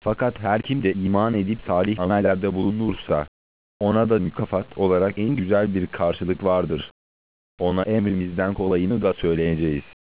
Fakat her kim de iman edip salih amellerde bulunursa, ona da mükafat olarak en güzel bir karşılık vardır. Ona emrimizden kolayını da söyleyeceğiz.